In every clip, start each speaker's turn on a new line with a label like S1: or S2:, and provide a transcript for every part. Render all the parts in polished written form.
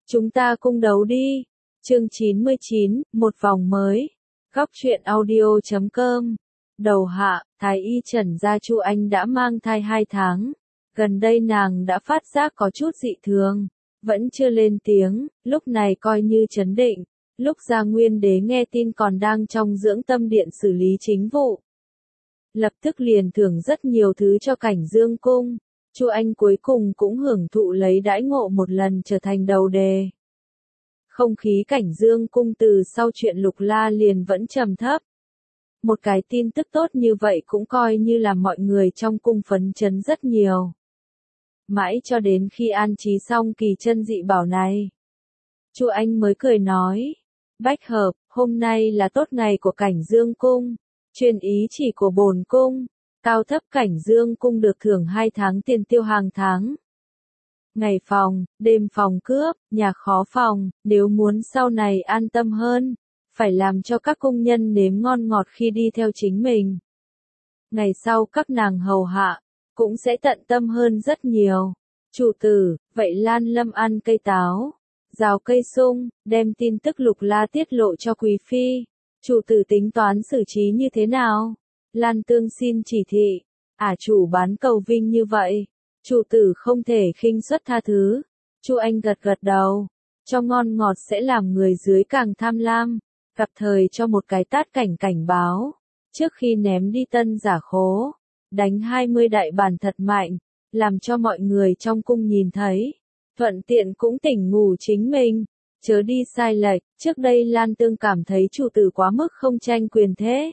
S1: Chúng ta cung đấu đi. Chương 99, một vòng mới. Góc truyện audio.com. Đầu hạ, Thái y Trần gia Chu Anh đã mang thai 2 tháng. Gần đây nàng đã phát giác có chút dị thường, vẫn chưa lên tiếng, lúc này coi như trấn định. Lúc Gia Nguyên Đế nghe tin còn đang trong dưỡng tâm điện xử lý chính vụ, lập tức liền thưởng rất nhiều thứ cho Cảnh Dương cung. Chu Anh cuối cùng cũng hưởng thụ lấy đãi ngộ một lần trở thành đầu đề. Không khí Cảnh Dương cung từ sau chuyện Lục La liền vẫn trầm thấp. Một cái tin tức tốt như vậy cũng coi như là mọi người trong cung phấn chấn rất nhiều. Mãi cho đến khi an trí xong kỳ chân dị bảo này, Chu Anh mới cười nói, Bách hợp, hôm nay là tốt ngày của Cảnh Dương cung, chuyên ý chỉ của bổn cung, cao thấp Cảnh Dương cung được thưởng 2 tháng tiền tiêu hàng tháng. Ngày phòng, đêm phòng cướp, nhà khó phòng, nếu muốn sau này an tâm hơn, phải làm cho các cung nhân nếm ngon ngọt khi đi theo chính mình. Ngày sau các nàng hầu hạ, cũng sẽ tận tâm hơn rất nhiều. Chủ tử, vậy Lan Lâm ăn cây táo, rào cây sung, đem tin tức Lục La tiết lộ cho Quý Phi. Chủ tử tính toán xử trí như thế nào? Lan Tương xin chỉ thị. Chủ bán cầu vinh như vậy, chủ tử không thể khinh suất tha thứ. Chu Anh gật gật đầu, cho ngon ngọt sẽ làm người dưới càng tham lam. Gặp thời cho một cái tát cảnh báo, trước khi ném đi tân giả khố, đánh 20 đại bản thật mạnh, làm cho mọi người trong cung nhìn thấy, thuận tiện cũng tỉnh ngủ chính mình, chớ đi sai lệch. Trước đây Lan Tương cảm thấy chủ tử quá mức không tranh quyền thế.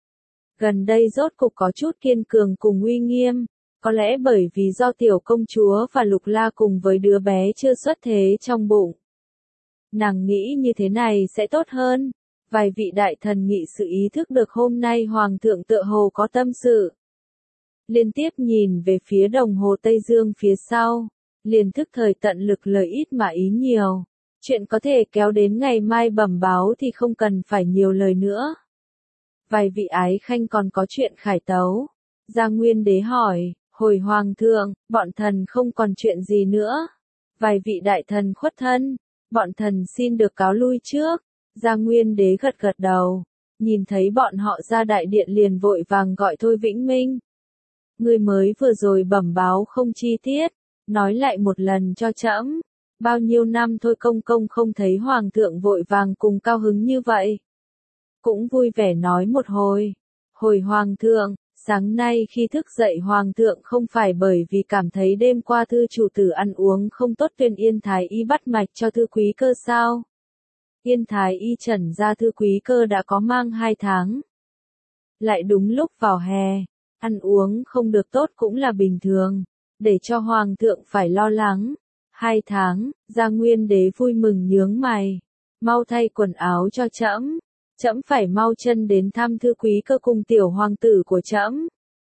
S1: Gần đây rốt cục có chút kiên cường cùng uy nghiêm, có lẽ bởi vì do tiểu công chúa và Lục La cùng với đứa bé chưa xuất thế trong bụng. Nàng nghĩ như thế này sẽ tốt hơn. Vài vị đại thần nghị sự ý thức được hôm nay Hoàng thượng tựa hồ có tâm sự. Liên tiếp nhìn về phía đồng hồ Tây Dương phía sau, liền thức thời tận lực lời ít mà ý nhiều. Chuyện có thể kéo đến ngày mai bẩm báo thì không cần phải nhiều lời nữa. Vài vị ái khanh còn có chuyện khải tấu. Gia Nguyên Đế hỏi, hồi Hoàng thượng, bọn thần không còn chuyện gì nữa. Vài vị đại thần khuất thân, bọn thần xin được cáo lui trước. Gia Nguyên Đế gật gật đầu, nhìn thấy bọn họ ra đại điện liền vội vàng gọi Thôi Vĩnh Minh. Ngươi mới vừa rồi bẩm báo không chi tiết, nói lại một lần cho trẫm. Bao nhiêu năm Thôi công công không thấy Hoàng thượng vội vàng cùng cao hứng như vậy. Cũng vui vẻ nói một hồi. Hồi Hoàng thượng, sáng nay khi thức dậy Hoàng thượng không phải bởi vì cảm thấy đêm qua thư chủ tử ăn uống không tốt tuyên Yên Thái y bắt mạch cho thư quý cơ sao? Yên Thái y Trần gia thư quý cơ đã có mang 2 tháng. Lại đúng lúc vào hè, ăn uống không được tốt cũng là bình thường, để cho Hoàng thượng phải lo lắng. 2 tháng, Gia Nguyên Đế vui mừng nhướng mày. Mau thay quần áo cho trẫm, trẫm phải mau chân đến thăm thư quý cơ cùng tiểu hoàng tử của trẫm.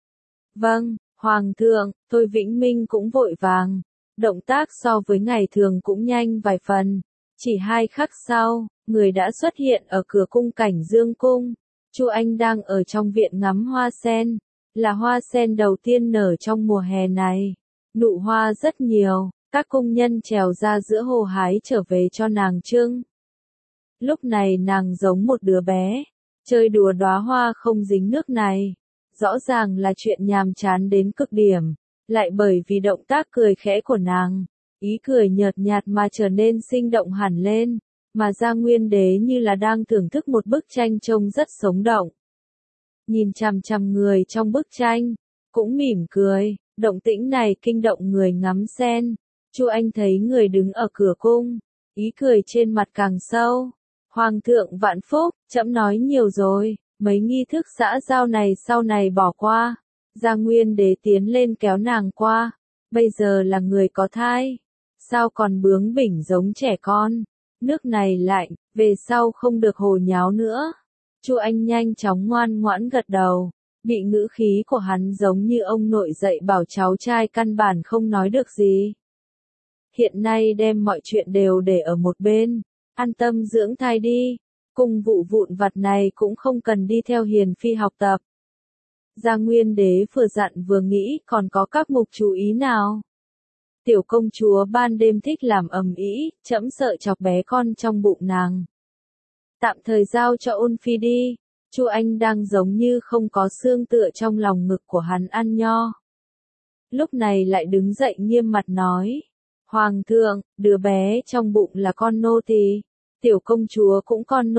S1: Vâng, Hoàng thượng. Thôi Vĩnh Minh cũng vội vàng, động tác so với ngày thường cũng nhanh vài phần. Chỉ 2 khắc sau, người đã xuất hiện ở cửa cung Cảnh Dương cung. Chu Anh đang ở trong viện ngắm hoa sen, là hoa sen đầu tiên nở trong mùa hè này. Nụ hoa rất nhiều, các cung nhân trèo ra giữa hồ hái trở về cho nàng trưng. Lúc này nàng giống một đứa bé, chơi đùa đóa hoa không dính nước này. Rõ ràng là chuyện nhàm chán đến cực điểm, lại bởi vì động tác cười khẽ của nàng, ý cười nhợt nhạt mà trở nên sinh động hẳn lên, mà Gia Nguyên Đế như là đang thưởng thức một bức tranh trông rất sống động. Nhìn chằm chằm người trong bức tranh, cũng mỉm cười, động tĩnh này kinh động người ngắm sen. Chu Anh thấy người đứng ở cửa cung, ý cười trên mặt càng sâu. Hoàng thượng vạn phúc, trẫm nói nhiều rồi, mấy nghi thức xã giao này sau này bỏ qua. Gia Nguyên Đế tiến lên kéo nàng qua, bây giờ là người có thai. Sao còn bướng bỉnh giống trẻ con, nước này lạnh, về sau không được hồ nháo nữa. Chu Anh nhanh chóng ngoan ngoãn gật đầu, bị ngữ khí của hắn giống như ông nội dạy bảo cháu trai căn bản không nói được gì. Hiện nay đem mọi chuyện đều để ở một bên, an tâm dưỡng thai đi, cung vụ vụn vặt này cũng không cần đi theo hiền phi học tập. Gia Nguyên Đế vừa dặn vừa nghĩ còn có các mục chú ý nào? tiểu công chúa ban đêm thích làm ầm ĩ, trẫm sợ chọc bé con trong bụng nàng. Tạm thời giao cho Ôn Phi đi. Chu Anh đang giống như không có xương tựa trong lòng ngực của hắn ăn nho. Lúc này lại đứng dậy nghiêm mặt nói. Hoàng thượng, đứa bé trong bụng là con nô tỳ, tiểu công chúa cũng con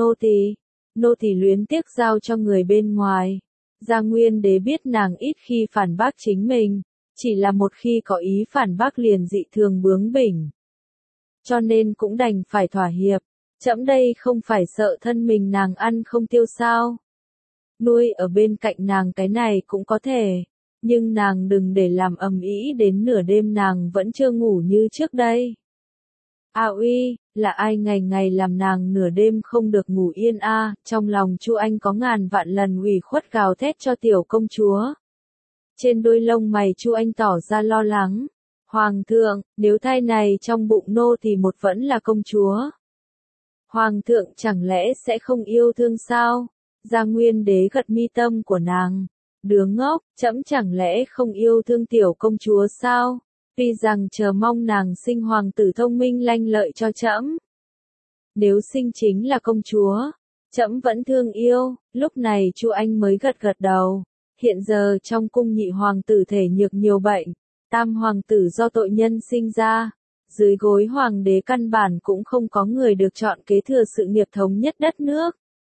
S1: nô tỳ luyến tiếc giao cho người bên ngoài. Gia Nguyên Đế biết nàng ít khi phản bác chính mình, chỉ là một khi có ý phản bác liền dị thường bướng bỉnh. Cho nên cũng đành phải thỏa hiệp, trẫm đây không phải sợ thân mình nàng ăn không tiêu sao. Nuôi ở bên cạnh nàng cái này cũng có thể, nhưng nàng đừng để làm ầm ĩ đến nửa đêm nàng vẫn chưa ngủ như trước đây. A uy, là ai ngày ngày làm nàng nửa đêm không được ngủ yên a? Trong lòng Chu Anh có ngàn vạn lần ủy khuất gào thét cho tiểu công chúa. Trên đôi lông mày Chu Anh tỏ ra lo lắng. Hoàng thượng, nếu thai này trong bụng nô thì một vẫn là công chúa. Hoàng thượng chẳng lẽ sẽ không yêu thương sao? Gia Nguyên Đế gật mi tâm của nàng. Đứa ngốc, trẫm chẳng lẽ không yêu thương tiểu công chúa sao? Tuy rằng chờ mong nàng sinh hoàng tử thông minh lanh lợi cho trẫm. Nếu sinh chính là công chúa, trẫm vẫn thương yêu. Lúc này Chu Anh mới gật gật đầu. Hiện giờ trong cung nhị hoàng tử thể nhược nhiều bệnh, tam hoàng tử do tội nhân sinh ra. Dưới gối hoàng đế căn bản cũng không có người được chọn kế thừa sự nghiệp thống nhất đất nước.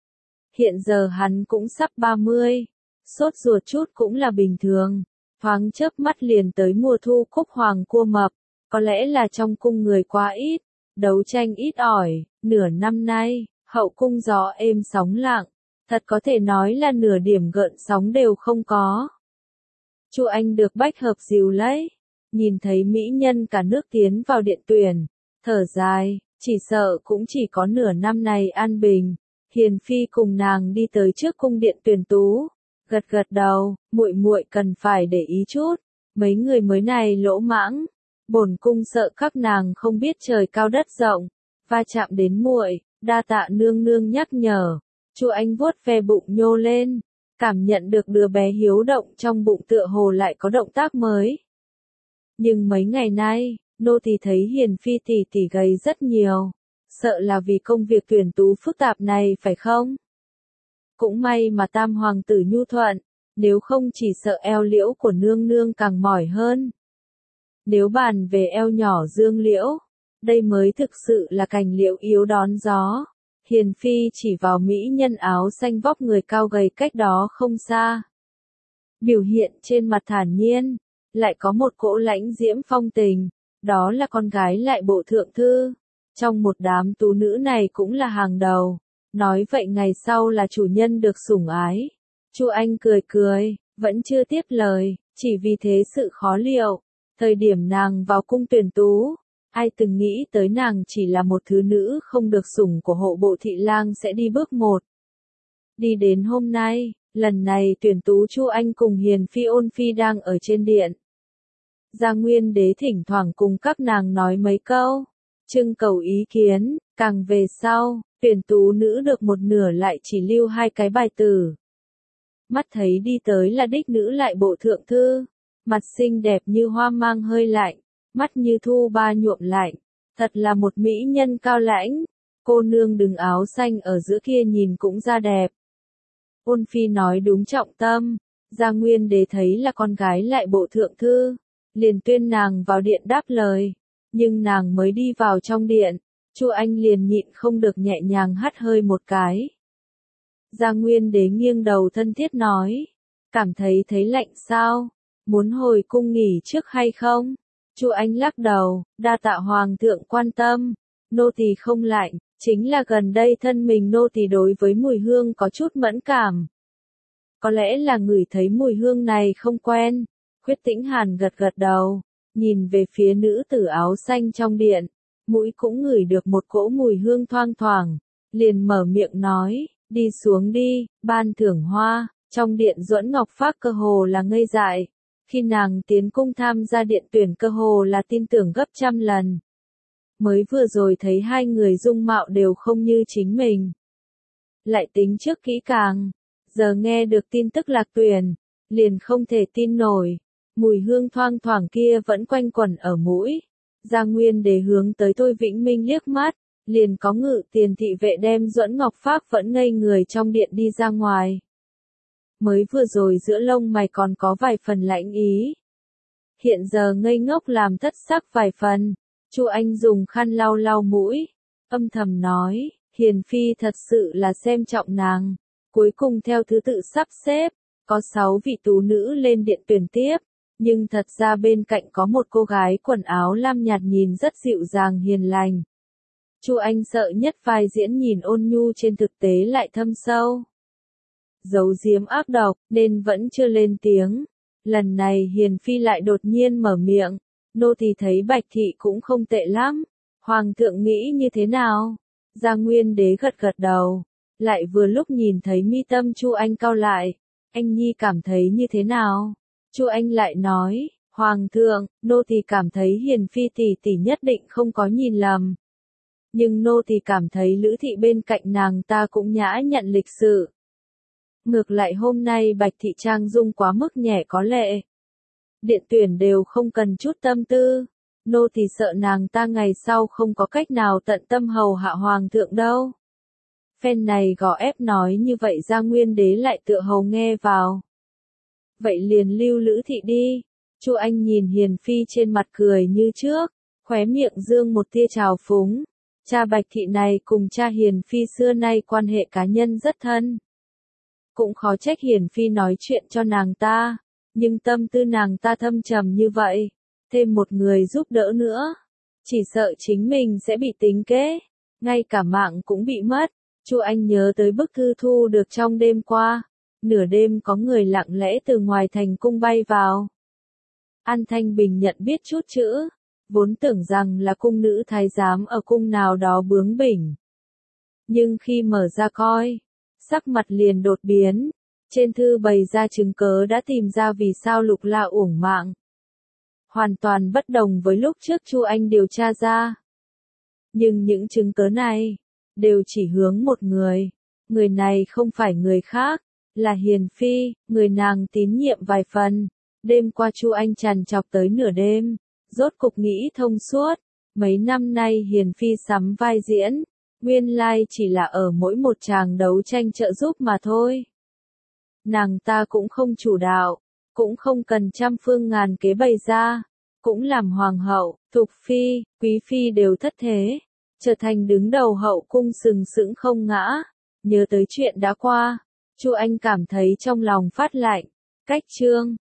S1: Hiện giờ hắn cũng sắp 30, sốt ruột chút cũng là bình thường. Thoáng chớp mắt liền tới mùa thu cúc hoàng cua mập, có lẽ là trong cung người quá ít, đấu tranh ít ỏi, nửa năm nay, hậu cung gió êm sóng lặng, thật có thể nói là nửa điểm gợn sóng đều không có. Chu Anh được bách hợp dìu lấy, nhìn thấy mỹ nhân cả nước tiến vào điện tuyển, thở dài, chỉ sợ cũng chỉ có nửa năm này an bình. Hiền phi cùng nàng đi tới trước cung điện tuyển tú, gật gật đầu, muội muội cần phải để ý chút, mấy người mới này lỗ mãng, bổn cung sợ các nàng không biết trời cao đất rộng, va chạm đến muội, đa tạ nương nương nhắc nhở. Chu Anh vuốt ve bụng nhô lên, cảm nhận được đứa bé hiếu động trong bụng tựa hồ lại có động tác mới. Nhưng mấy ngày nay, nô tỳ thấy Hiền phi tỷ tỷ gầy rất nhiều. Sợ là vì công việc tuyển tú phức tạp này phải không? Cũng may mà tam hoàng tử nhu thuận, nếu không chỉ sợ eo liễu của nương nương càng mỏi hơn. Nếu bàn về eo nhỏ dương liễu, đây mới thực sự là cành liễu yếu đón gió. Hiền phi chỉ vào mỹ nhân áo xanh vóc người cao gầy cách đó không xa. Biểu hiện trên mặt thản nhiên, lại có một cỗ lãnh diễm phong tình, đó là con gái lại bộ thượng thư. Trong một đám tú nữ này cũng là hàng đầu, nói vậy ngày sau là chủ nhân được sủng ái. Chu Anh cười cười, vẫn chưa tiếp lời, chỉ vì thế sự khó liệu. Thời điểm nàng vào cung tuyển tú, ai từng nghĩ tới nàng chỉ là một thứ nữ không được sủng của hộ bộ thị lang sẽ đi bước một. Đi đến hôm nay, lần này tuyển tú Chu Anh cùng Hiền phi Ôn Phi đang ở trên điện. Gia Nguyên Đế thỉnh thoảng cùng các nàng nói mấy câu, trưng cầu ý kiến, càng về sau, tuyển tú nữ được một nửa lại chỉ lưu 2 cái bài tử. Mắt thấy đi tới là đích nữ lại bộ thượng thư, mặt xinh đẹp như hoa mang hơi lạnh, mắt như thu ba nhuộm lạnh, thật là một mỹ nhân cao lãnh, cô nương đừng áo xanh ở giữa kia nhìn cũng ra đẹp. Ôn Phi nói đúng trọng tâm, Gia Nguyên Đế thấy là con gái lại bộ thượng thư, liền tuyên nàng vào điện đáp lời. Nhưng nàng mới đi vào trong điện, Chu Anh liền nhịn không được nhẹ nhàng hắt hơi một cái. Gia Nguyên Đế nghiêng đầu thân thiết nói, cảm thấy lạnh sao, muốn hồi cung nghỉ trước hay không? Chu Anh lắc đầu, đa tạ hoàng thượng quan tâm, nô tỳ không lạnh, chính là gần đây thân mình nô tỳ đối với mùi hương có chút mẫn cảm. Có lẽ là ngửi thấy mùi hương này không quen. Khuyết Tĩnh Hàn gật gật đầu, nhìn về phía nữ tử áo xanh trong điện, mũi cũng ngửi được một cỗ mùi hương thoang thoảng, liền mở miệng nói, đi xuống đi, ban thưởng hoa. Trong điện Duẫn Ngọc Phác cơ hồ là ngây dại, khi nàng tiến cung tham gia điện tuyển cơ hồ là tin tưởng gấp trăm lần. Mới vừa rồi thấy hai người dung mạo đều không như chính mình. Lại tính trước kỹ càng, giờ nghe được tin tức lạc tuyển, liền không thể tin nổi. Mùi hương thoang thoảng kia vẫn quanh quẩn ở mũi. Gia Nguyên Đế hướng tới Thôi Vĩnh Minh liếc mắt, liền có Ngự Tiền thị vệ đem Duẫn Ngọc Phác vẫn ngây người trong điện đi ra ngoài. Mới vừa rồi giữa lông mày còn có vài phần lãnh ý. Hiện giờ ngây ngốc làm thất sắc vài phần. Chu Anh dùng khăn lau lau mũi, âm thầm nói, Hiền Phi thật sự là xem trọng nàng. Cuối cùng theo thứ tự sắp xếp, có 6 vị tú nữ lên điện tuyển tiếp, nhưng thật ra bên cạnh có một cô gái quần áo lam nhạt nhìn rất dịu dàng hiền lành. Chu Anh sợ nhất vai diễn nhìn ôn nhu trên thực tế lại thâm sâu. Giấu giếm ác độc nên vẫn chưa lên tiếng. Lần này Hiền Phi lại đột nhiên mở miệng, nô tỳ thấy Bạch thị cũng không tệ lắm, hoàng thượng nghĩ như thế nào? Gia Nguyên Đế gật gật đầu, lại vừa lúc nhìn thấy mi tâm Chu Anh cau lại, anh nhi cảm thấy như thế nào? Chu Anh lại nói, hoàng thượng, nô tỳ cảm thấy Hiền Phi tỷ tỷ nhất định không có nhìn lầm. Nhưng nô tỳ cảm thấy Lữ thị bên cạnh nàng ta cũng nhã nhặn lịch sự. Ngược lại hôm nay Bạch thị trang dung quá mức nhẹ có lệ. Điện tuyển đều không cần chút tâm tư. Nô tỳ sợ nàng ta ngày sau không có cách nào tận tâm hầu hạ hoàng thượng đâu. Phen này gò ép nói như vậy Gia Nguyên Đế lại tựa hầu nghe vào. Vậy liền lưu Lữ thị đi. Chu Anh nhìn Hiền Phi trên mặt cười như trước, khóe miệng dương một tia trào phúng. Cha Bạch thị này cùng cha Hiền Phi xưa nay quan hệ cá nhân rất thân. Cũng khó trách Hiền Phi nói chuyện cho nàng ta, nhưng tâm tư nàng ta thâm trầm như vậy, thêm một người giúp đỡ nữa, chỉ sợ chính mình sẽ bị tính kế, ngay cả mạng cũng bị mất. Chu Anh nhớ tới bức thư thu được trong đêm qua, nửa đêm có người lặng lẽ từ ngoài thành cung bay vào. An Thanh Bình nhận biết chút chữ, vốn tưởng rằng là cung nữ thái giám ở cung nào đó bướng bỉnh. Nhưng khi mở ra coi, sắc mặt liền đột biến, trên thư bày ra chứng cớ đã tìm ra vì sao Lục La uổng mạng. Hoàn toàn bất đồng với lúc trước Chu Anh điều tra ra. Nhưng những chứng cớ này, đều chỉ hướng một người này không phải người khác, là Hiền Phi, người nàng tín nhiệm vài phần. Đêm qua Chu Anh trằn trọc tới nửa đêm, rốt cục nghĩ thông suốt, mấy năm nay Hiền Phi sắm vai diễn, nguyên lai chỉ là ở mỗi một tràng đấu tranh trợ giúp mà thôi. Nàng ta cũng không chủ đạo, cũng không cần trăm phương ngàn kế bày ra, cũng làm hoàng hậu, thục phi, quý phi đều thất thế, trở thành đứng đầu hậu cung sừng sững không ngã. Nhớ tới chuyện đã qua, Chu Anh cảm thấy trong lòng phát lạnh. Cách chương